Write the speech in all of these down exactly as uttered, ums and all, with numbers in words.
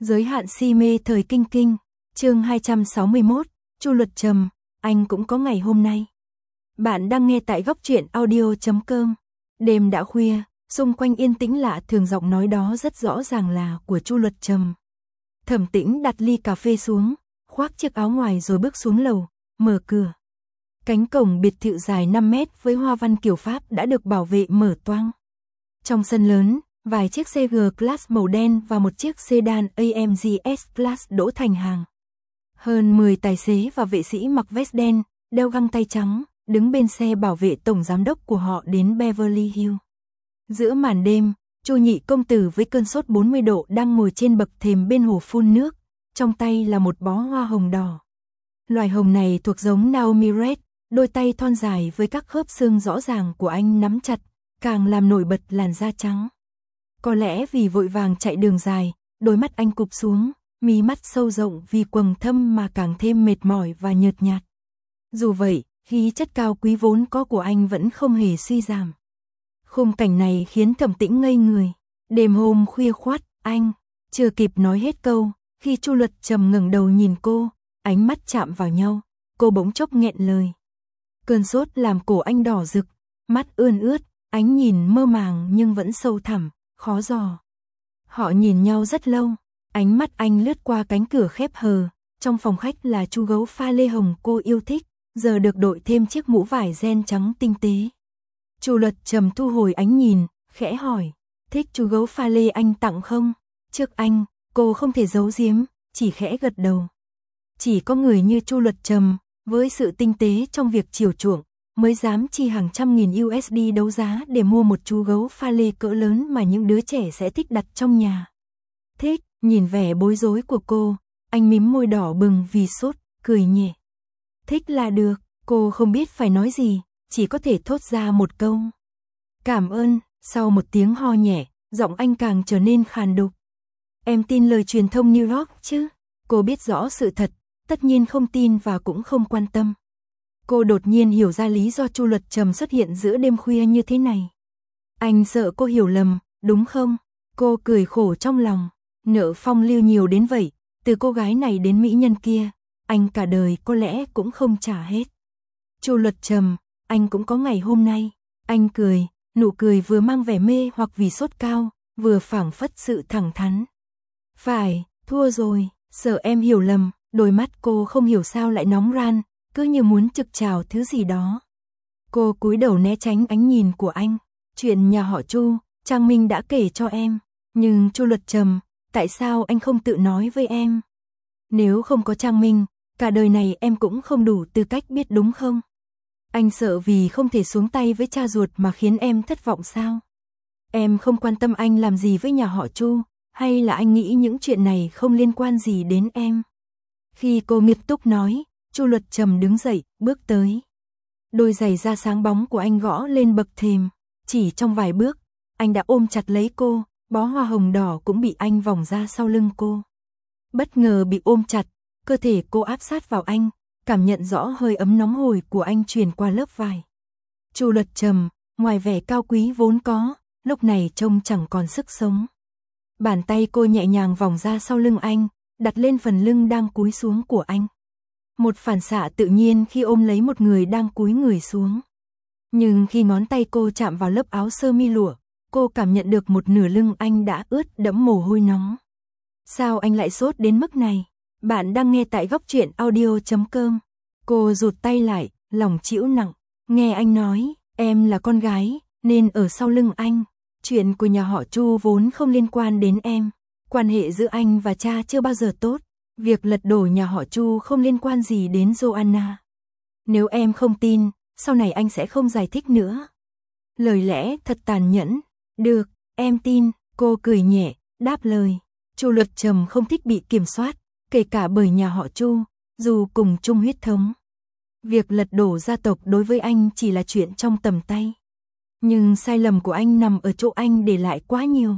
Giới hạn si mê thời kinh kinh, chương hai trăm sáu mươi mốt, Chu Luật Trầm, anh cũng có ngày hôm nay. Bạn đang nghe tại góc truyện audio chấm com. Đêm đã khuya, xung quanh yên tĩnh lạ thường, giọng nói đó rất rõ ràng là của Chu Luật Trầm. Thẩm Tĩnh đặt ly cà phê xuống, khoác chiếc áo ngoài rồi bước xuống lầu, mở cửa. Cánh cổng biệt thự dài năm mét với hoa văn kiểu Pháp đã được bảo vệ mở toang. Trong sân lớn, vài chiếc xe G-Class màu đen và một chiếc sedan a em giê S-Class đỗ thành hàng. Hơn mười tài xế và vệ sĩ mặc vest đen, đeo găng tay trắng, đứng bên xe bảo vệ tổng giám đốc của họ đến Beverly Hills. Giữa màn đêm, Chu nhị công tử với cơn sốt bốn mươi độ đang ngồi trên bậc thềm bên hồ phun nước, trong tay là một bó hoa hồng đỏ. Loài hồng này thuộc giống Naomi Red, đôi tay thon dài với các khớp xương rõ ràng của anh nắm chặt, càng làm nổi bật làn da trắng. Có lẽ vì vội vàng chạy đường dài, đôi mắt anh cụp xuống, mí mắt sâu rộng vì quầng thâm mà càng thêm mệt mỏi và nhợt nhạt. Dù vậy, khí chất cao quý vốn có của anh vẫn không hề suy giảm. Khung cảnh này khiến Thẩm Tĩnh ngây người. Đêm hôm khuya khoắt, anh chưa kịp nói hết câu, khi Chu Luật Trầm ngẩng đầu nhìn cô, ánh mắt chạm vào nhau, cô bỗng chốc nghẹn lời. Cơn sốt làm cổ anh đỏ rực, mắt ươn ướt, ánh nhìn mơ màng nhưng vẫn sâu thẳm, khó dò. Họ nhìn nhau rất lâu, ánh mắt anh lướt qua cánh cửa khép hờ, trong phòng khách là chú gấu pha lê hồng cô yêu thích, giờ được đội thêm chiếc mũ vải ren trắng tinh tế. Chu Luật Trầm thu hồi ánh nhìn, khẽ hỏi, thích chú gấu pha lê anh tặng không? Trước anh, cô không thể giấu giếm, chỉ khẽ gật đầu. Chỉ có người như Chu Luật Trầm, với sự tinh tế trong việc chiều chuộng, mới dám chi hàng trăm nghìn u ét đê đấu giá để mua một chú gấu pha lê cỡ lớn mà những đứa trẻ sẽ thích đặt trong nhà. Thích, nhìn vẻ bối rối của cô, anh mím môi đỏ bừng vì sốt, cười nhẹ. Thích là được, cô không biết phải nói gì, chỉ có thể thốt ra một câu. Cảm ơn, sau một tiếng ho nhẹ, giọng anh càng trở nên khàn đục. Em tin lời truyền thông New York chứ? Cô biết rõ sự thật, tất nhiên không tin và cũng không quan tâm. Cô đột nhiên hiểu ra lý do Chu Luật Trầm xuất hiện giữa đêm khuya như thế này. Anh sợ cô hiểu lầm, đúng không? Cô cười khổ trong lòng, nợ phong lưu nhiều đến vậy, từ cô gái này đến mỹ nhân kia, anh cả đời có lẽ cũng không trả hết. Chu Luật Trầm, anh cũng có ngày hôm nay. Anh cười, nụ cười vừa mang vẻ mê hoặc vì sốt cao, vừa phảng phất sự thẳng thắn. Phải, thua rồi, sợ em hiểu lầm, đôi mắt cô không hiểu sao lại nóng ran, cứ như muốn trực trào thứ gì đó. Cô cúi đầu né tránh ánh nhìn của anh. Chuyện nhà họ Chu, Trang Minh đã kể cho em, nhưng Chu Luật Trầm, tại sao anh không tự nói với em? Nếu không có Trang Minh, cả đời này em cũng không đủ tư cách biết đúng không? Anh sợ vì không thể xuống tay với cha ruột mà khiến em thất vọng sao? Em không quan tâm anh làm gì với nhà họ Chu, hay là anh nghĩ những chuyện này không liên quan gì đến em? Khi cô nghiêm túc nói, Chu Luật Trầm đứng dậy, bước tới. Đôi giày da sáng bóng của anh gõ lên bậc thềm, chỉ trong vài bước, anh đã ôm chặt lấy cô, bó hoa hồng đỏ cũng bị anh vòng ra sau lưng cô. Bất ngờ bị ôm chặt, cơ thể cô áp sát vào anh, cảm nhận rõ hơi ấm nóng hổi của anh truyền qua lớp vải. Chu Luật Trầm, ngoài vẻ cao quý vốn có, lúc này trông chẳng còn sức sống. Bàn tay cô nhẹ nhàng vòng ra sau lưng anh, đặt lên phần lưng đang cúi xuống của anh. Một phản xạ tự nhiên khi ôm lấy một người đang cúi người xuống. Nhưng khi ngón tay cô chạm vào lớp áo sơ mi lụa, cô cảm nhận được một nửa lưng anh đã ướt đẫm mồ hôi nóng. Sao anh lại sốt đến mức này? Bạn đang nghe tại góc truyện audio chấm com. Cô rụt tay lại, lòng chịu nặng. Nghe anh nói, em là con gái, nên ở sau lưng anh. Chuyện của nhà họ Chu vốn không liên quan đến em. Quan hệ giữa anh và cha chưa bao giờ tốt. Việc lật đổ nhà họ Chu không liên quan gì đến Joanna. Nếu em không tin, sau này anh sẽ không giải thích nữa. Lời lẽ thật tàn nhẫn. Được, em tin, cô cười nhẹ, đáp lời. Chu Luật Trầm không thích bị kiểm soát, kể cả bởi nhà họ Chu, dù cùng chung huyết thống. Việc lật đổ gia tộc đối với anh chỉ là chuyện trong tầm tay. Nhưng sai lầm của anh nằm ở chỗ anh để lại quá nhiều.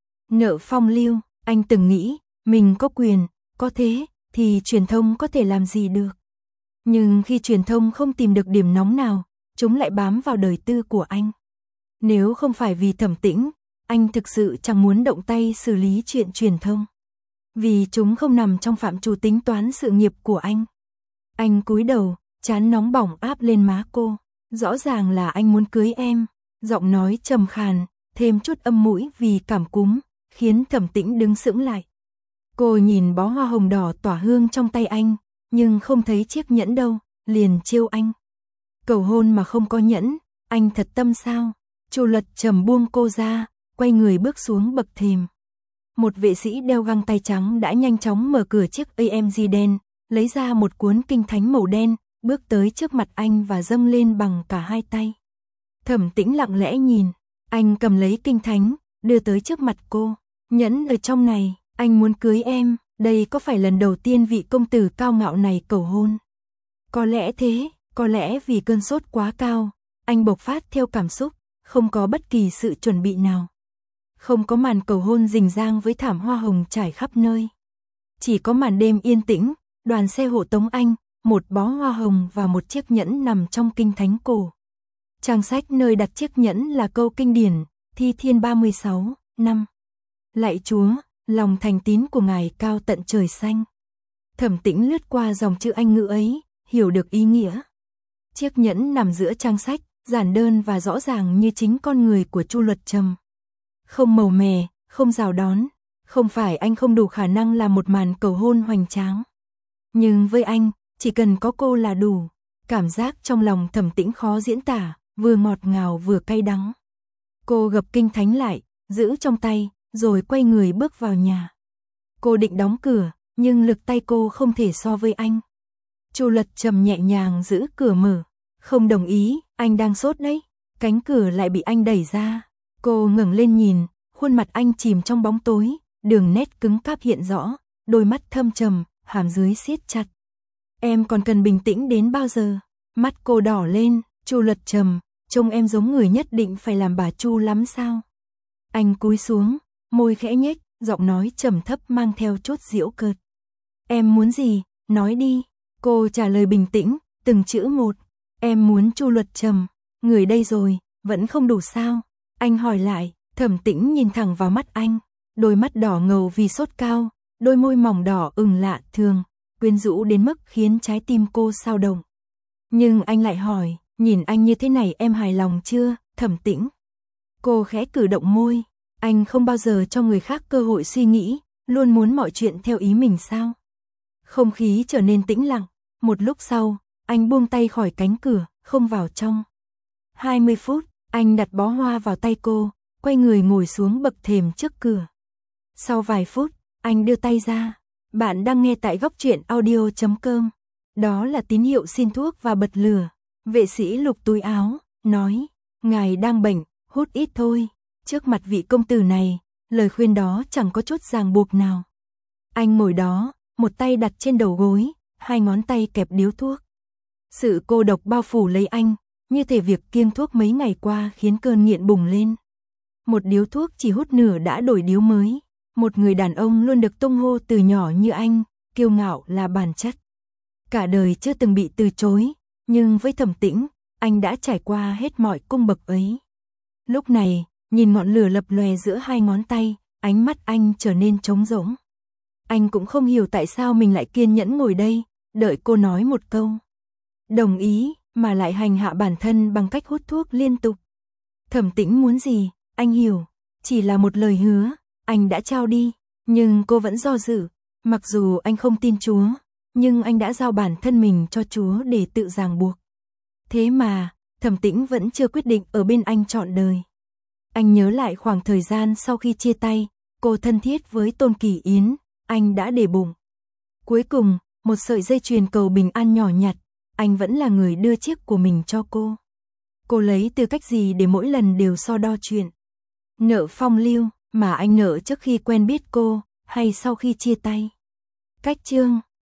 Nợ phong lưu, anh từng nghĩ, mình có quyền, có thế, thì truyền thông có thể làm gì được. Nhưng khi truyền thông không tìm được điểm nóng nào, chúng lại bám vào đời tư của anh. Nếu không phải vì Thẩm Tĩnh, anh thực sự chẳng muốn động tay xử lý chuyện truyền thông. vì chúng không nằm trong phạm trù tính toán sự nghiệp của anh. Anh cúi đầu, trán nóng bỏng áp lên má cô. Rõ ràng là anh muốn cưới em. Giọng nói trầm khàn, thêm chút âm mũi vì cảm cúm, khiến Thẩm Tĩnh đứng sững lại. Cô nhìn bó hoa hồng đỏ tỏa hương trong tay anh, nhưng không thấy chiếc nhẫn đâu, liền trêu anh. Cầu hôn mà không có nhẫn, anh thật tâm sao? Chu Luật Trầm buông cô ra, quay người bước xuống bậc thềm. Một vệ sĩ đeo găng tay trắng đã nhanh chóng mở cửa chiếc a em giê đen, lấy ra một cuốn kinh thánh màu đen, bước tới trước mặt anh và dâng lên bằng cả hai tay. Thẩm Tĩnh lặng lẽ nhìn, anh cầm lấy kinh thánh, đưa tới trước mặt cô. Nhẫn ở trong này, anh muốn cưới em, đây có phải lần đầu tiên vị công tử cao ngạo này cầu hôn? Có lẽ thế, có lẽ vì cơn sốt quá cao, anh bộc phát theo cảm xúc, không có bất kỳ sự chuẩn bị nào. Không có màn cầu hôn rình rang với thảm hoa hồng trải khắp nơi. Chỉ có màn đêm yên tĩnh, đoàn xe hộ tống anh, một bó hoa hồng và một chiếc nhẫn nằm trong kinh thánh cổ. Trang sách nơi đặt chiếc nhẫn là câu kinh điển, Thi Thiên ba mươi sáu, năm. Lạy Chúa, lòng thành tín của Ngài cao tận trời xanh. Thẩm Tĩnh lướt qua dòng chữ Anh ngữ ấy, hiểu được ý nghĩa. Chiếc nhẫn nằm giữa trang sách, giản đơn và rõ ràng như chính con người của Chu Luật Trầm. Không màu mè, không rào đón, không phải anh không đủ khả năng làm một màn cầu hôn hoành tráng. Nhưng với anh, chỉ cần có cô là đủ. Cảm giác trong lòng Thẩm Tĩnh khó diễn tả, vừa ngọt ngào vừa cay đắng. Cô gập kinh thánh lại, giữ trong tay, rồi quay người bước vào nhà. Cô định đóng cửa, nhưng lực tay cô không thể so với anh. Chu Luật Trầm nhẹ nhàng giữ cửa mở. Không đồng ý, anh đang sốt đấy. Cánh cửa lại bị anh đẩy ra. Cô ngẩng lên nhìn, khuôn mặt anh chìm trong bóng tối, đường nét cứng cáp hiện rõ, đôi mắt thâm trầm, hàm dưới siết chặt. Em còn cần bình tĩnh đến bao giờ? Mắt cô đỏ lên, Chu Luật Trầm, trông em giống người nhất định phải làm bà Chu lắm sao? Anh cúi xuống, môi khẽ nhếch, giọng nói trầm thấp mang theo chút giễu cợt. Em muốn gì? Nói đi. Cô trả lời bình tĩnh, từng chữ một. Em muốn Chu Luật Trầm. Người đây rồi, vẫn không đủ sao? Anh hỏi lại. Thẩm Tĩnh nhìn thẳng vào mắt anh, đôi mắt đỏ ngầu vì sốt cao, đôi môi mỏng đỏ ửng lạ thường, quyến rũ đến mức khiến trái tim cô xao động. Nhưng anh lại hỏi, nhìn anh như thế này em hài lòng chưa, Thẩm Tĩnh? Cô khẽ cử động môi, anh không bao giờ cho người khác cơ hội suy nghĩ, luôn muốn mọi chuyện theo ý mình sao? Không khí trở nên tĩnh lặng, một lúc sau, anh buông tay khỏi cánh cửa, không vào trong. hai mươi phút, anh đặt bó hoa vào tay cô, quay người ngồi xuống bậc thềm trước cửa. Sau vài phút, anh đưa tay ra. Bạn đang nghe tại góc truyện audio chấm com. Đó là tín hiệu xin thuốc và bật lửa. Vệ sĩ lục túi áo, nói, ngài đang bệnh, hút ít thôi. Trước mặt vị công tử này, lời khuyên đó chẳng có chút ràng buộc nào. Anh ngồi đó, một tay đặt trên đầu gối, hai ngón tay kẹp điếu thuốc. Sự cô độc bao phủ lấy anh, như thể việc kiêng thuốc mấy ngày qua khiến cơn nghiện bùng lên. Một điếu thuốc chỉ hút nửa đã đổi điếu mới. Một người đàn ông luôn được tung hô từ nhỏ như anh, kiêu ngạo là bản chất. Cả đời chưa từng bị từ chối, nhưng với Thẩm Tĩnh, anh đã trải qua hết mọi cung bậc ấy. Lúc này, nhìn ngọn lửa lập lòe giữa hai ngón tay, ánh mắt anh trở nên trống rỗng. Anh cũng không hiểu tại sao mình lại kiên nhẫn ngồi đây, đợi cô nói một câu. Đồng ý, mà lại hành hạ bản thân bằng cách hút thuốc liên tục. Thẩm Tĩnh muốn gì, anh hiểu, chỉ là một lời hứa. Anh đã trao đi, nhưng cô vẫn do dự. Mặc dù anh không tin Chúa, nhưng anh đã giao bản thân mình cho Chúa để tự ràng buộc. Thế mà, Thẩm Tĩnh vẫn chưa quyết định ở bên anh trọn đời. Anh nhớ lại khoảng thời gian sau khi chia tay, cô thân thiết với Tôn Kỳ Yến, anh đã để bụng. Cuối cùng, một sợi dây chuyền cầu bình an nhỏ nhặt, anh vẫn là người đưa chiếc của mình cho cô. Cô lấy tư cách gì để mỗi lần đều so đo chuyện? Nợ phong lưu mà anh nợ trước khi quen biết cô, hay sau khi chia tay? Cách chương